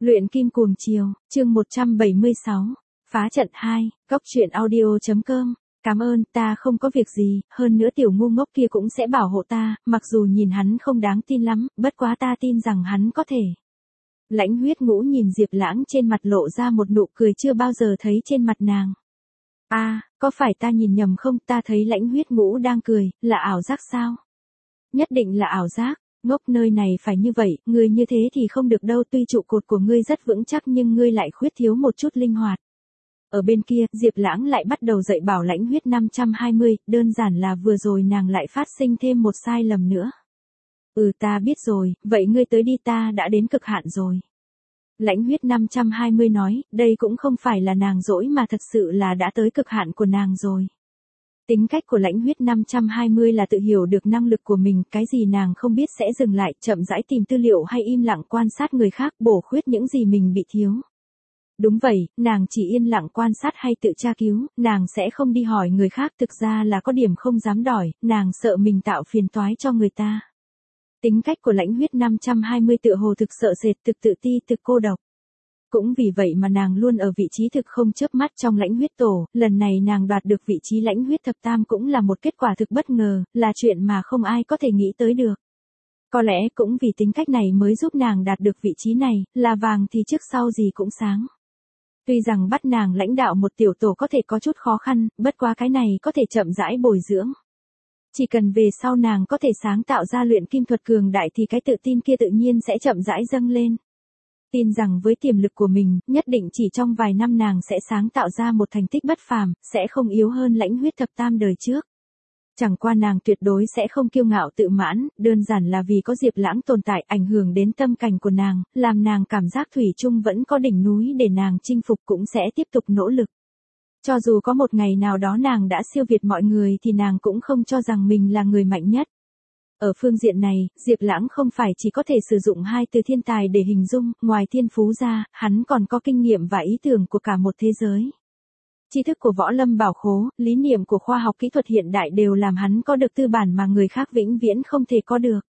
Luyện kim cuồng chiều, chương 176. Phá trận 2, góc truyện audio.com. Cảm ơn, ta không có việc gì, hơn nữa tiểu ngu ngốc kia cũng sẽ bảo hộ ta, mặc dù nhìn hắn không đáng tin lắm, bất quá ta tin rằng hắn có thể. Lãnh Huyết Ngũ nhìn Diệp Lãng trên mặt lộ ra một nụ cười chưa bao giờ thấy trên mặt nàng. Có phải ta nhìn nhầm không, ta thấy Lãnh Huyết Ngũ đang cười, là ảo giác sao? Nhất định là ảo giác. Ngốc, nơi này phải như vậy, ngươi như thế thì không được đâu, tuy trụ cột của ngươi rất vững chắc nhưng ngươi lại khuyết thiếu một chút linh hoạt. Ở bên kia, Diệp Lãng lại bắt đầu dạy bảo Lãnh Huyết 520, đơn giản là vừa rồi nàng lại phát sinh thêm một sai lầm nữa. Ta biết rồi, vậy ngươi tới đi, ta đã đến cực hạn rồi. Lãnh Huyết 520 nói, đây cũng không phải là nàng dỗi mà thật sự là đã tới cực hạn của nàng rồi. Tính cách của Lãnh Huyết 520 là tự hiểu được năng lực của mình, cái gì nàng không biết sẽ dừng lại, chậm rãi tìm tư liệu hay im lặng quan sát người khác, bổ khuyết những gì mình bị thiếu. Đúng vậy, nàng chỉ yên lặng quan sát hay tự tra cứu, nàng sẽ không đi hỏi người khác, thực ra là có điểm không dám đòi, nàng sợ mình tạo phiền toái cho người ta. Tính cách của Lãnh Huyết 520 tựa hồ thực sợ sệt, thực tự ti, thực cô độc. Cũng vì vậy mà nàng luôn ở vị trí thực không chớp mắt trong Lãnh Huyết tổ, lần này nàng đoạt được vị trí Lãnh Huyết thập tam cũng là một kết quả thực bất ngờ, là chuyện mà không ai có thể nghĩ tới được. Có lẽ cũng vì tính cách này mới giúp nàng đạt được vị trí này, là vàng thì trước sau gì cũng sáng. Tuy rằng bắt nàng lãnh đạo một tiểu tổ có thể có chút khó khăn, bất quá cái này có thể chậm rãi bồi dưỡng. Chỉ cần về sau nàng có thể sáng tạo ra luyện kim thuật cường đại thì cái tự tin kia tự nhiên sẽ chậm rãi dâng lên. Tin rằng với tiềm lực của mình, nhất định chỉ trong vài năm nàng sẽ sáng tạo ra một thành tích bất phàm, sẽ không yếu hơn Lãnh Huyết thập tam đời trước. Chẳng qua nàng tuyệt đối sẽ không kiêu ngạo tự mãn, đơn giản là vì có Diệp Lãng tồn tại ảnh hưởng đến tâm cảnh của nàng, làm nàng cảm giác thủy chung vẫn có đỉnh núi để nàng chinh phục, cũng sẽ tiếp tục nỗ lực. Cho dù có một ngày nào đó nàng đã siêu việt mọi người thì nàng cũng không cho rằng mình là người mạnh nhất. Ở phương diện này, Diệp Lãng không phải chỉ có thể sử dụng hai từ thiên tài để hình dung, ngoài thiên phú ra, hắn còn có kinh nghiệm và ý tưởng của cả một thế giới. Tri thức của võ lâm bảo khố, lý niệm của khoa học kỹ thuật hiện đại đều làm hắn có được tư bản mà người khác vĩnh viễn không thể có được.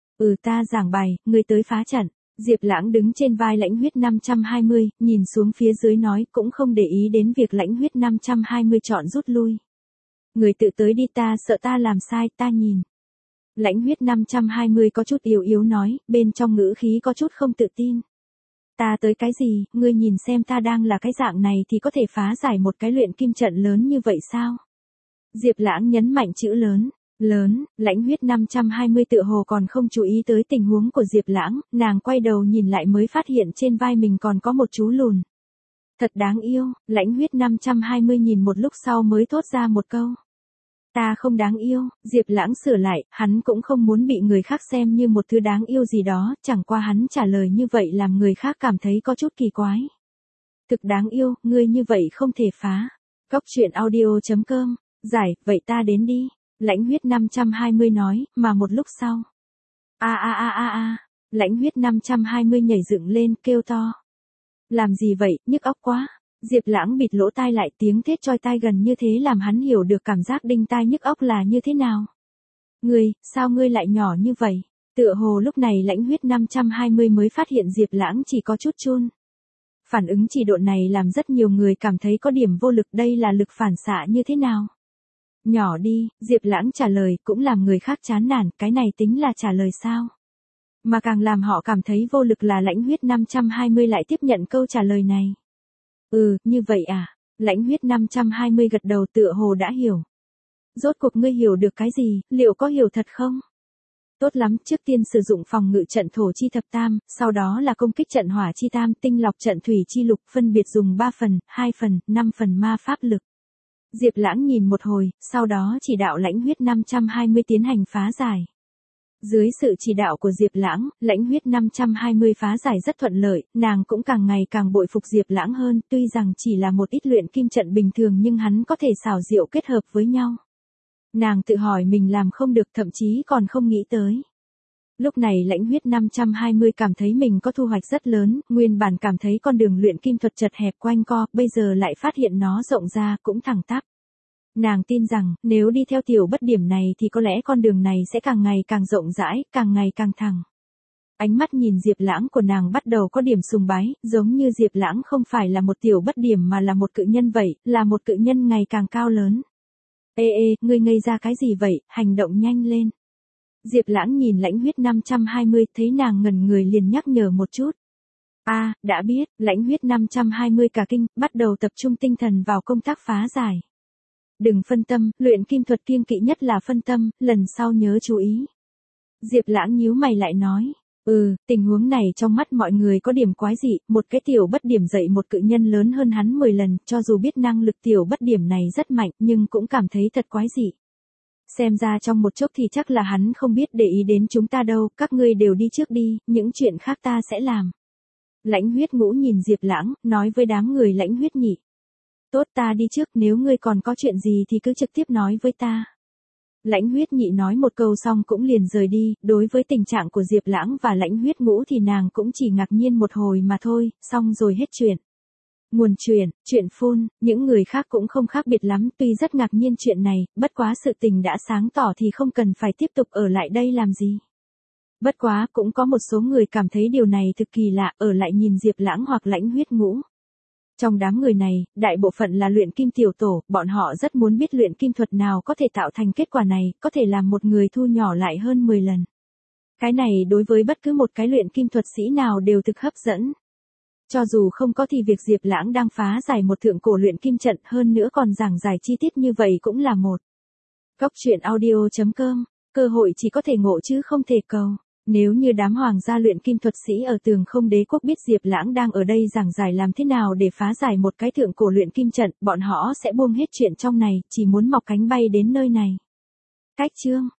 Ta giảng bài, ngươi tới phá trận. Diệp Lãng đứng trên vai Lãnh Huyết 520, nhìn xuống phía dưới nói, cũng không để ý đến việc Lãnh Huyết 520 chọn rút lui. Người tự tới đi, ta sợ ta làm sai, ta nhìn. Lãnh Huyết 520 có chút yếu yếu nói, bên trong ngữ khí có chút không tự tin. Ta tới cái gì, ngươi nhìn xem ta đang là cái dạng này thì có thể phá giải một cái luyện kim trận lớn như vậy sao? Diệp Lãng nhấn mạnh chữ lớn. Lớn, Lãnh Huyết 520 tựa hồ còn không chú ý tới tình huống của Diệp Lãng, nàng quay đầu nhìn lại mới phát hiện trên vai mình còn có một chú lùn. Thật đáng yêu, Lãnh Huyết 520 nhìn một lúc sau mới thốt ra một câu. Ta không đáng yêu, Diệp Lãng sửa lại, hắn cũng không muốn bị người khác xem như một thứ đáng yêu gì đó, chẳng qua hắn trả lời như vậy làm người khác cảm thấy có chút kỳ quái. Thực đáng yêu, ngươi như vậy không thể phá. Góc truyện audio.com, giải, vậy ta đến đi. Lãnh Huyết 520 nói, mà một lúc sau. Lãnh Huyết 520 nhảy dựng lên, kêu to. Làm gì vậy, nhức óc quá. Diệp Lãng bịt lỗ tai lại, tiếng thét choi tai gần như thế làm hắn hiểu được cảm giác đinh tai nhức óc là như thế nào. Sao ngươi lại nhỏ như vậy? Tựa hồ lúc này Lãnh Huyết 520 mới phát hiện Diệp Lãng chỉ có chút chun. Phản ứng chỉ độ này làm rất nhiều người cảm thấy có điểm vô lực, đây là lực phản xạ như thế nào? Nhỏ đi, Diệp Lãng trả lời, cũng làm người khác chán nản, cái này tính là trả lời sao? Mà càng làm họ cảm thấy vô lực là Lãnh Huyết 520 lại tiếp nhận câu trả lời này. Như vậy à? Lãnh Huyết 520 gật đầu, tựa hồ đã hiểu. Rốt cuộc ngươi hiểu được cái gì, liệu có hiểu thật không? Tốt lắm, trước tiên sử dụng phòng ngự trận thổ chi thập tam, sau đó là công kích trận hỏa chi tam, tinh lọc trận thủy chi lục, phân biệt dùng 3 phần, 2 phần, 5 phần ma pháp lực. Diệp Lãng nhìn một hồi, sau đó chỉ đạo Lãnh Huyết 520 tiến hành phá giải. Dưới sự chỉ đạo của Diệp Lãng, Lãnh Huyết 520 phá giải rất thuận lợi, nàng cũng càng ngày càng bội phục Diệp Lãng hơn, tuy rằng chỉ là một ít luyện kim trận bình thường nhưng hắn có thể xảo diệu kết hợp với nhau. Nàng tự hỏi mình làm không được, thậm chí còn không nghĩ tới. Lúc này Lãnh Huyết 520 cảm thấy mình có thu hoạch rất lớn, nguyên bản cảm thấy con đường luyện kim thuật chật hẹp quanh co, bây giờ lại phát hiện nó rộng ra cũng thẳng tắp. Nàng tin rằng, nếu đi theo tiểu bất điểm này thì có lẽ con đường này sẽ càng ngày càng rộng rãi, càng ngày càng thẳng. Ánh mắt nhìn Diệp Lãng của nàng bắt đầu có điểm sùng bái, giống như Diệp Lãng không phải là một tiểu bất điểm mà là một cự nhân vậy, là một cự nhân ngày càng cao lớn. Ê, ngươi ngây ra cái gì vậy, hành động nhanh lên. Diệp Lãng nhìn Lãnh Huyết 520, thấy nàng ngẩn người liền nhắc nhở một chút. Đã biết, Lãnh Huyết 520 cả kinh, bắt đầu tập trung tinh thần vào công tác phá giải. Đừng phân tâm, luyện kim thuật kiêng kỵ nhất là phân tâm, lần sau nhớ chú ý. Diệp Lãng nhíu mày lại nói. Tình huống này trong mắt mọi người có điểm quái dị, một cái tiểu bất điểm dậy một cự nhân lớn hơn hắn 10 lần, cho dù biết năng lực tiểu bất điểm này rất mạnh nhưng cũng cảm thấy thật quái dị. Xem ra trong một chốc thì chắc là hắn không biết để ý đến chúng ta đâu, các ngươi đều đi trước đi, những chuyện khác ta sẽ làm. Lãnh Huyết Ngũ nhìn Diệp Lãng, nói với đám người Lãnh Huyết Nhị. Tốt, ta đi trước, nếu ngươi còn có chuyện gì thì cứ trực tiếp nói với ta. Lãnh Huyết Nhị nói một câu xong cũng liền rời đi, đối với tình trạng của Diệp Lãng và Lãnh Huyết Ngũ thì nàng cũng chỉ ngạc nhiên một hồi mà thôi, xong rồi hết chuyện. Nguồn chuyện phun, những người khác cũng không khác biệt lắm, tuy rất ngạc nhiên chuyện này, bất quá sự tình đã sáng tỏ thì không cần phải tiếp tục ở lại đây làm gì. Bất quá, cũng có một số người cảm thấy điều này thực kỳ lạ, ở lại nhìn Diệp Lãng hoặc Lãnh Huyết Ngũ. Trong đám người này, đại bộ phận là luyện kim tiểu tổ, bọn họ rất muốn biết luyện kim thuật nào có thể tạo thành kết quả này, có thể làm một người thu nhỏ lại hơn 10 lần. Cái này đối với bất cứ một cái luyện kim thuật sĩ nào đều thực hấp dẫn. Cho dù không có thì việc Diệp Lãng đang phá giải một thượng cổ luyện kim trận hơn nữa còn giảng giải chi tiết như vậy cũng là một. Cốc truyện audio.com, cơ hội chỉ có thể ngộ chứ không thể cầu. Nếu như đám hoàng gia luyện kim thuật sĩ ở Tường Không Đế quốc biết Diệp Lãng đang ở đây giảng giải làm thế nào để phá giải một cái thượng cổ luyện kim trận, bọn họ sẽ buông hết chuyện trong này, chỉ muốn mọc cánh bay đến nơi này. Cách chương